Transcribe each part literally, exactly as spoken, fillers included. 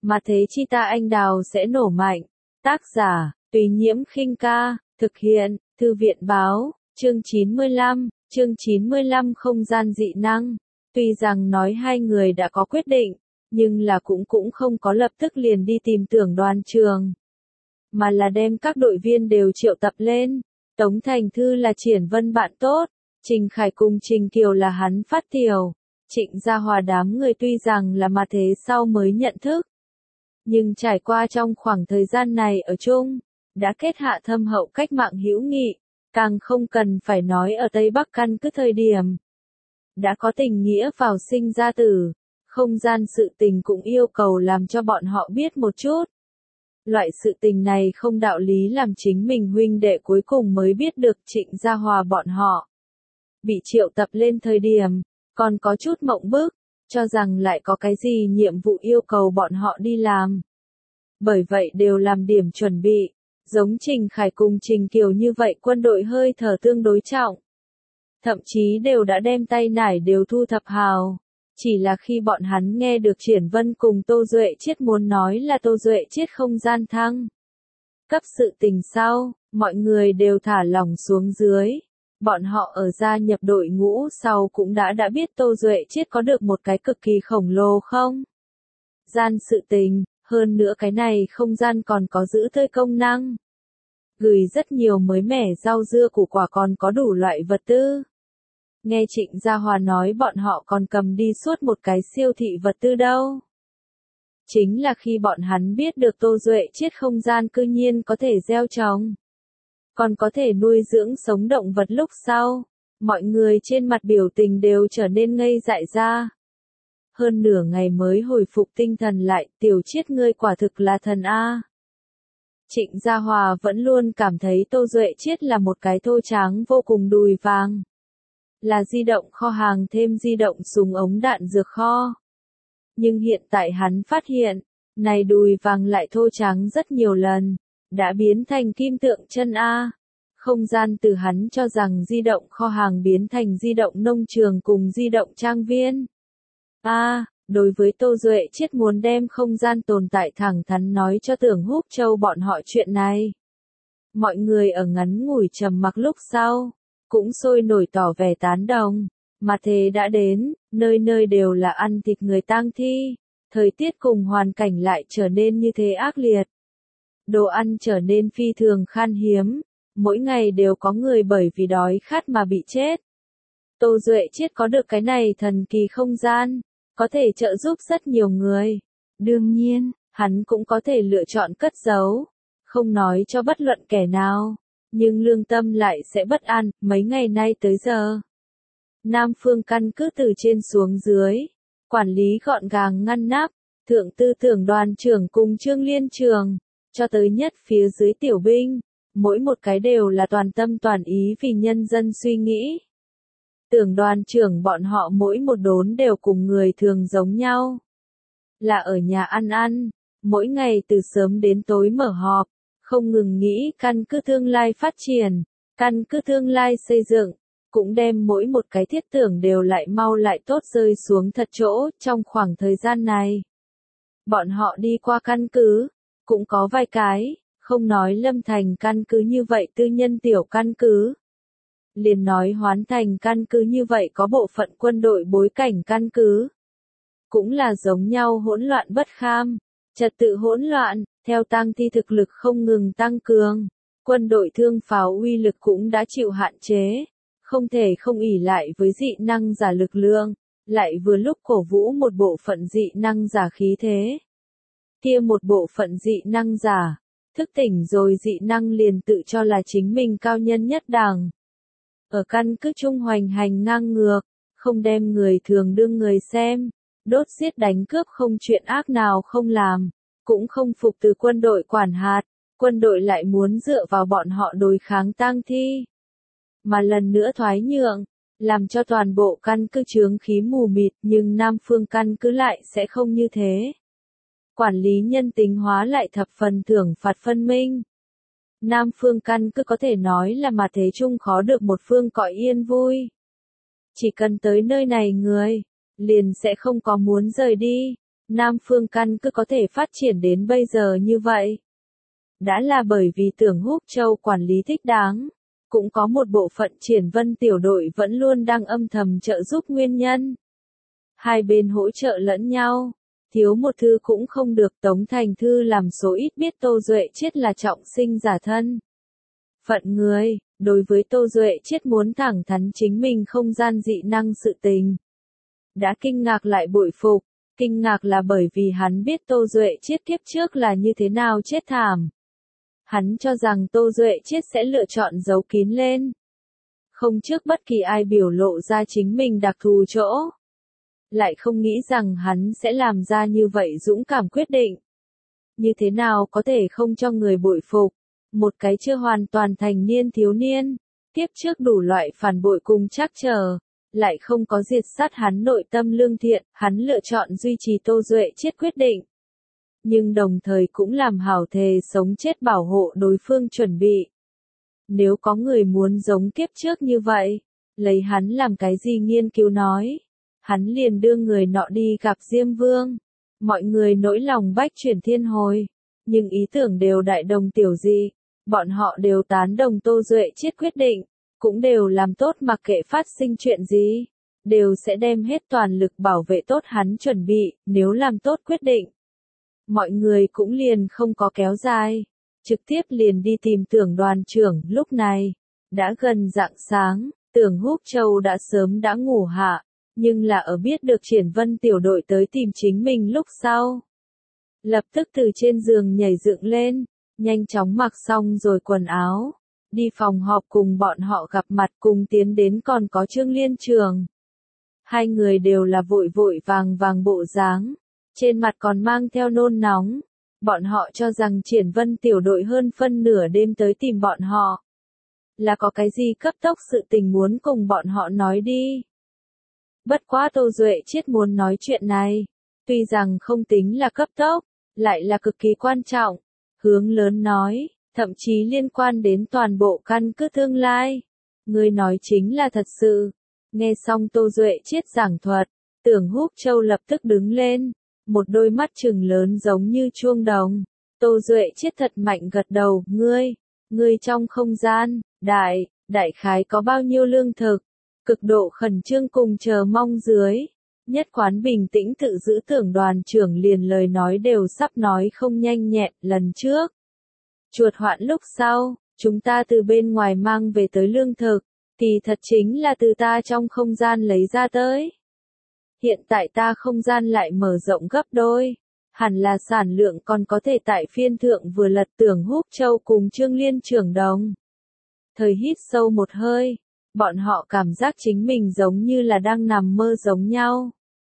mà thế chi ta anh đào sẽ nổ mạnh. Tác giả, Tùy Nhiễm Khinh Ca, thực hiện, Thư viện Báo, chương chín mươi lăm, chương chín mươi lăm không gian dị năng. Tuy rằng nói hai người đã có quyết định, nhưng là cũng cũng không có lập tức liền đi tìm Tưởng Đoàn Trường, mà là đem các đội viên đều triệu tập lên. Tống Thành Thư là Triển Vân bạn tốt, Trình Khải cùng Trình Kiều là hắn phát tiểu, Trịnh Gia Hòa đám người tuy rằng là mà thế sau mới nhận thức, nhưng trải qua trong khoảng thời gian này ở chung, đã kết hạ thâm hậu cách mạng hữu nghị, càng không cần phải nói ở Tây Bắc căn cứ thời điểm. Đã có tình nghĩa vào sinh ra tử, không gian sự tình cũng yêu cầu làm cho bọn họ biết một chút. Loại sự tình này không đạo lý làm chính mình huynh đệ cuối cùng mới biết được. Trịnh Gia Hòa bọn họ bị triệu tập lên thời điểm, còn có chút mộng bức, cho rằng lại có cái gì nhiệm vụ yêu cầu bọn họ đi làm. Bởi vậy đều làm điểm chuẩn bị, giống Trình Khải cùng Trình Kiều như vậy quân đội hơi thở tương đối trọng. Thậm chí đều đã đem tay nải đều thu thập hào. Chỉ là khi bọn hắn nghe được Triển Vân cùng Tô Duệ Chiết muốn nói là Tô Duệ Chiết không gian thăng cấp sự tình sau, mọi người đều thả lỏng xuống dưới. Bọn họ ở gia nhập đội ngũ sau cũng đã đã biết Tô Duệ Chiết có được một cái cực kỳ khổng lồ không gian sự tình, hơn nữa cái này không gian còn có giữ tươi công năng. Gửi rất nhiều mới mẻ rau dưa củ quả, còn có đủ loại vật tư. Nghe Trịnh Gia Hòa nói bọn họ còn cầm đi suốt một cái siêu thị vật tư đâu. Chính là khi bọn hắn biết được Tô Duệ Chiết không gian cư nhiên có thể gieo trồng, còn có thể nuôi dưỡng sống động vật lúc sau, mọi người trên mặt biểu tình đều trở nên ngây dại ra. Hơn nửa ngày mới hồi phục tinh thần lại, Tiểu Chiết ngươi quả thực là thần A. Trịnh Gia Hòa vẫn luôn cảm thấy Tô Duệ Chiết là một cái thô tráng vô cùng đùi vàng. Là di động kho hàng thêm di động súng ống đạn dược kho. Nhưng hiện tại hắn phát hiện, này đùi vàng lại thô tráng rất nhiều lần, đã biến thành kim tượng chân A. Không gian từ hắn cho rằng di động kho hàng biến thành di động nông trường cùng di động trang viên. A, đối với Tô Duệ Chiết muốn đem không gian tồn tại thẳng thắn nói cho Tưởng Húc Châu bọn họ chuyện này. Mọi người ở ngắn ngủi trầm mặc lúc sau, cũng sôi nổi tỏ vẻ tán đồng, mà thế đã đến, nơi nơi đều là ăn thịt người tang thi, thời tiết cùng hoàn cảnh lại trở nên như thế ác liệt. Đồ ăn trở nên phi thường khan hiếm, mỗi ngày đều có người bởi vì đói khát mà bị chết. Tô Duệ Chiết có được cái này thần kỳ không gian, có thể trợ giúp rất nhiều người. Đương nhiên, hắn cũng có thể lựa chọn cất giấu, không nói cho bất luận kẻ nào. Nhưng lương tâm lại sẽ bất an. Mấy ngày nay tới giờ, Nam Phương căn cứ từ trên xuống dưới, quản lý gọn gàng ngăn nắp, thượng tư tưởng đoàn trưởng cùng Trương Liên Trường, cho tới nhất phía dưới tiểu binh, mỗi một cái đều là toàn tâm toàn ý vì nhân dân suy nghĩ. Tưởng đoàn trưởng bọn họ mỗi một đốn đều cùng người thường giống nhau, là ở nhà ăn ăn, mỗi ngày từ sớm đến tối mở họp, không ngừng nghĩ căn cứ tương lai phát triển, căn cứ tương lai xây dựng, cũng đem mỗi một cái thiết tưởng đều lại mau lại tốt rơi xuống thật chỗ. Trong khoảng thời gian này, bọn họ đi qua căn cứ, cũng có vài cái, không nói Lâm Thành căn cứ như vậy tư nhân tiểu căn cứ, liền nói Hoán Thành căn cứ như vậy có bộ phận quân đội bối cảnh căn cứ, cũng là giống nhau hỗn loạn bất kham, trật tự hỗn loạn. Theo tang thi thực lực không ngừng tăng cường, quân đội thương pháo uy lực cũng đã chịu hạn chế, không thể không ỷ lại với dị năng giả lực lượng, lại vừa lúc cổ vũ một bộ phận dị năng giả khí thế. Kia một bộ phận dị năng giả, thức tỉnh rồi dị năng liền tự cho là chính mình cao nhân nhất đẳng. Ở căn cứ trung hoành hành ngang ngược, không đem người thường đương người xem, đốt giết đánh cướp không chuyện ác nào không làm. Cũng không phục từ quân đội quản hạt, quân đội lại muốn dựa vào bọn họ đối kháng tang thi. Mà lần nữa thoái nhượng, làm cho toàn bộ căn cứ chướng khí mù mịt, nhưng Nam Phương căn cứ lại sẽ không như thế. Quản lý nhân tính hóa lại thập phần thưởng phạt phân minh. Nam Phương căn cứ có thể nói là mà thế chung khó được một phương cõi yên vui. Chỉ cần tới nơi này người, liền sẽ không có muốn rời đi. Nam Phương căn cứ có thể phát triển đến bây giờ như vậy. Đã là bởi vì Tưởng Húc Châu quản lý thích đáng, cũng có một bộ phận Triển Vân tiểu đội vẫn luôn đang âm thầm trợ giúp nguyên nhân. Hai bên hỗ trợ lẫn nhau, thiếu một thư cũng không được. Tống Thành Thư làm số ít biết Tô Duệ Chiết là trọng sinh giả thân. Phận người, đối với Tô Duệ Chiết muốn thẳng thắn chính mình không gian dị năng sự tình. Đã kinh ngạc lại bội phục, kinh ngạc là bởi vì hắn biết Tô Duệ Chiết kiếp trước là như thế nào chết thảm. Hắn cho rằng Tô Duệ Chiết sẽ lựa chọn giấu kín lên. Không trước bất kỳ ai biểu lộ ra chính mình đặc thù chỗ. Lại không nghĩ rằng hắn sẽ làm ra như vậy dũng cảm quyết định. Như thế nào có thể không cho người bội phục. Một cái chưa hoàn toàn thành niên thiếu niên, tiếp trước đủ loại phản bội cùng trắc trở, lại không có diệt sát hắn nội tâm lương thiện, hắn lựa chọn duy trì Tô Duệ Chiết quyết định. Nhưng đồng thời cũng làm hảo thề sống chết bảo hộ đối phương chuẩn bị. Nếu có người muốn giống kiếp trước như vậy, lấy hắn làm cái gì nghiên cứu nói, hắn liền đưa người nọ đi gặp Diêm Vương. Mọi người nỗi lòng bách chuyển thiên hồi, nhưng ý tưởng đều đại đồng tiểu dị, bọn họ đều tán đồng Tô Duệ Chiết quyết định, cũng đều làm tốt mặc kệ phát sinh chuyện gì, đều sẽ đem hết toàn lực bảo vệ tốt hắn chuẩn bị, nếu làm tốt quyết định. Mọi người cũng liền không có kéo dài, trực tiếp liền đi tìm Tưởng đoàn trưởng. Lúc này, đã gần rạng sáng, Tưởng Húc Châu đã sớm đã ngủ hạ, nhưng là ở biết được Triển Vân tiểu đội tới tìm chính mình lúc sau. Lập tức từ trên giường nhảy dựng lên, nhanh chóng mặc xong rồi quần áo, đi phòng họp cùng bọn họ gặp mặt cùng tiến đến còn có Trương Liên Trường. Hai người đều là vội vội vàng vàng bộ dáng, trên mặt còn mang theo nôn nóng. Bọn họ cho rằng Triển Vân tiểu đội hơn phân nửa đêm tới tìm bọn họ. Là có cái gì cấp tốc sự tình muốn cùng bọn họ nói đi. Bất quá Tô Duệ Chiết muốn nói chuyện này, tuy rằng không tính là cấp tốc, lại là cực kỳ quan trọng. Hướng lớn nói, thậm chí liên quan đến toàn bộ căn cứ tương lai. Người nói chính là thật sự. Nghe xong Tô Duệ Chiết giảng thuật, Tưởng Húc Châu lập tức đứng lên, một đôi mắt trừng lớn giống như chuông đồng. Tô Duệ Chiết thật mạnh gật đầu, ngươi, ngươi trong không gian, đại, đại khái có bao nhiêu lương thực, cực độ khẩn trương cùng chờ mong dưới. Nhất quán bình tĩnh tự giữ Tưởng đoàn trưởng liền lời nói đều sắp nói không nhanh nhẹn. Lần trước, chuột hoạn lúc sau, chúng ta từ bên ngoài mang về tới lương thực, thì thật chính là từ ta trong không gian lấy ra tới. Hiện tại ta không gian lại mở rộng gấp đôi, hẳn là sản lượng còn có thể tại phiên thượng vừa lật. Tưởng Húc Châu cùng Trương Liên trưởng đồng. Thời hít sâu một hơi, bọn họ cảm giác chính mình giống như là đang nằm mơ giống nhau.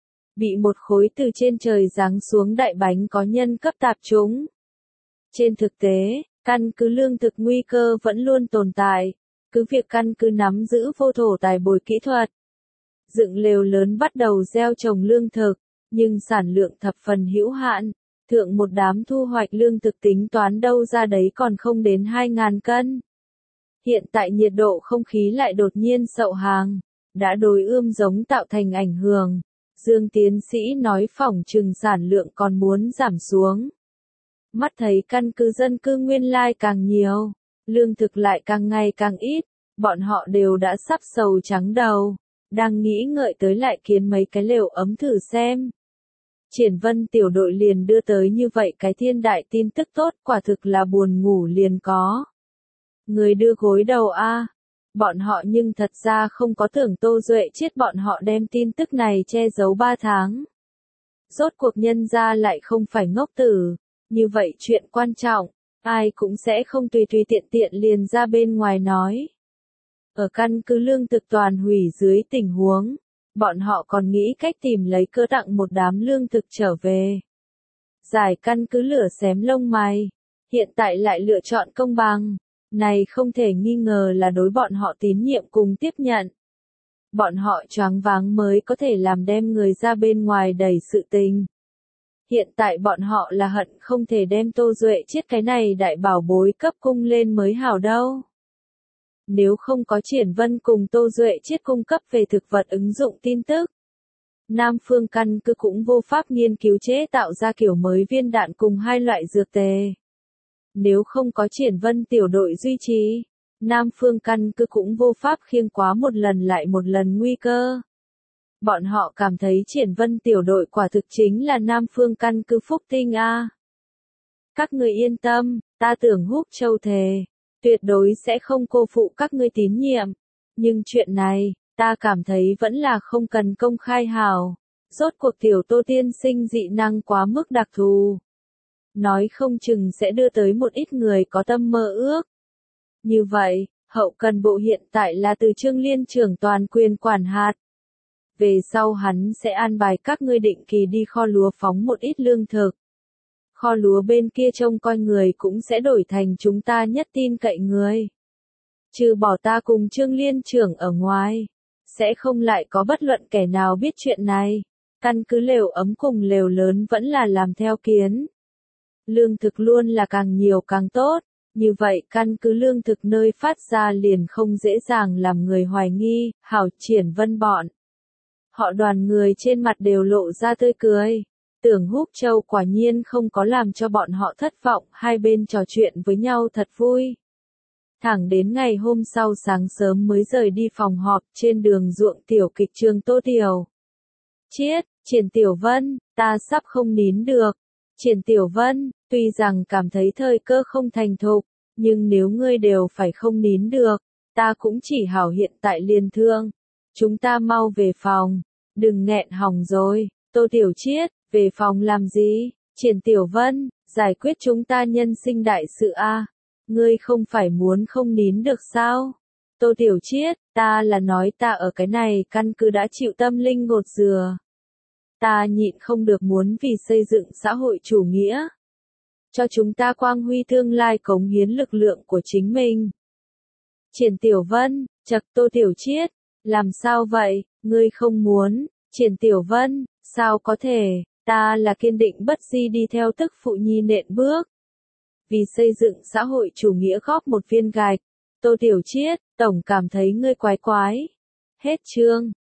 Bị một khối từ trên trời giáng xuống đại bánh có nhân cấp tạp trúng. Trên thực tế, căn cứ lương thực nguy cơ vẫn luôn tồn tại, cứ việc căn cứ nắm giữ vô thổ tài bồi kỹ thuật. Dựng lều lớn bắt đầu gieo trồng lương thực, nhưng sản lượng thập phần hữu hạn, thượng một đám thu hoạch lương thực tính toán đâu ra đấy còn không đến hai ngàn cân. Hiện tại nhiệt độ không khí lại đột nhiên sậu hàng, đã đối ươm giống tạo thành ảnh hưởng. Dương tiến sĩ nói phỏng chừng sản lượng còn muốn giảm xuống. Mắt thấy căn cứ dân cư nguyên lai càng nhiều, lương thực lại càng ngày càng ít, bọn họ đều đã sắp sầu trắng đầu, đang nghĩ ngợi tới lại kiến mấy cái lều ấm thử xem. Triển Vân tiểu đội liền đưa tới như vậy cái thiên đại tin tức tốt, quả thực là buồn ngủ liền có. Người đưa gối đầu a. Bọn họ nhưng thật ra không có tưởng Tô Duệ Chiết bọn họ đem tin tức này che giấu ba tháng. Rốt cuộc nhân ra lại không phải ngốc tử, như vậy chuyện quan trọng, ai cũng sẽ không tùy tùy tiện tiện liền ra bên ngoài nói. Ở căn cứ lương thực toàn hủy dưới tình huống, bọn họ còn nghĩ cách tìm lấy cơ tặng một đám lương thực trở về. Giải căn cứ lửa xém lông mày, hiện tại lại lựa chọn công bằng. Này không thể nghi ngờ là đối bọn họ tín nhiệm cùng tiếp nhận. Bọn họ choáng váng mới có thể làm đem người ra bên ngoài đẩy sự tình. Hiện tại bọn họ là hận không thể đem Tô Duệ Chiết cái này đại bảo bối cấp cung lên mới hảo đâu. Nếu không có Triển Vân cùng Tô Duệ Chiết cung cấp về thực vật ứng dụng tin tức, Nam Phương căn cứ cũng vô pháp nghiên cứu chế tạo ra kiểu mới viên đạn cùng hai loại dược tề. Nếu không có Triển Vân tiểu đội duy trì, Nam Phương căn cứ cũng vô pháp khiêng quá một lần lại một lần nguy cơ. Bọn họ cảm thấy Triển Vân tiểu đội quả thực chính là Nam Phương căn cứ phúc tinh a. Các người yên tâm, ta tưởng Húc Châu thề, tuyệt đối sẽ không cô phụ các ngươi tín nhiệm. Nhưng chuyện này, ta cảm thấy vẫn là không cần công khai hào. Rốt cuộc tiểu Tô tiên sinh dị năng quá mức đặc thù. Nói không chừng sẽ đưa tới một ít người có tâm mơ ước. Như vậy, hậu cần bộ hiện tại là từ Trương Liên trưởng toàn quyền quản hạt. Về sau hắn sẽ an bài các ngươi định kỳ đi kho lúa phóng một ít lương thực. Kho lúa bên kia trông coi người cũng sẽ đổi thành chúng ta nhất tin cậy người. Trừ bỏ ta cùng Trương Liên trưởng ở ngoài, sẽ không lại có bất luận kẻ nào biết chuyện này. Căn cứ lều ấm cùng lều lớn vẫn là làm theo kiến. Lương thực luôn là càng nhiều càng tốt, như vậy căn cứ lương thực nơi phát ra liền không dễ dàng làm người hoài nghi, hảo Triển Vân bọn. Họ đoàn người trên mặt đều lộ ra tươi cười. Tưởng Húc Châu quả nhiên không có làm cho bọn họ thất vọng, hai bên trò chuyện với nhau thật vui. Thẳng đến ngày hôm sau sáng sớm mới rời đi phòng họp, trên đường ruộng tiểu kịch trường Tô Tiểu. Chiết, Triển Tiểu Vân, ta sắp không nín được. Triển Tiểu Vân, tuy rằng cảm thấy thời cơ không thành thục, nhưng nếu ngươi đều phải không nín được, ta cũng chỉ hảo hiện tại liền thương. Chúng ta mau về phòng, đừng nghẹn hỏng rồi. Tô Tiểu Chiết, về phòng làm gì? Triển Tiểu Vân, giải quyết chúng ta nhân sinh đại sự a. Ngươi không phải muốn không nín được sao? Tô Tiểu Chiết, ta là nói ta ở cái này căn cứ đã chịu tâm linh ngột dừa. Ta nhịn không được muốn vì xây dựng xã hội chủ nghĩa. Cho chúng ta quang huy tương lai cống hiến lực lượng của chính mình. Triển Tiểu Vân, chật Tô Tiểu Chiết, làm sao vậy, ngươi không muốn? Triển Tiểu Vân, sao có thể, ta là kiên định bất di đi theo tức phụ nhi nện bước. Vì xây dựng xã hội chủ nghĩa góp một viên gạch. Tô Tiểu Chiết, tổng cảm thấy ngươi quái quái. Hết chương.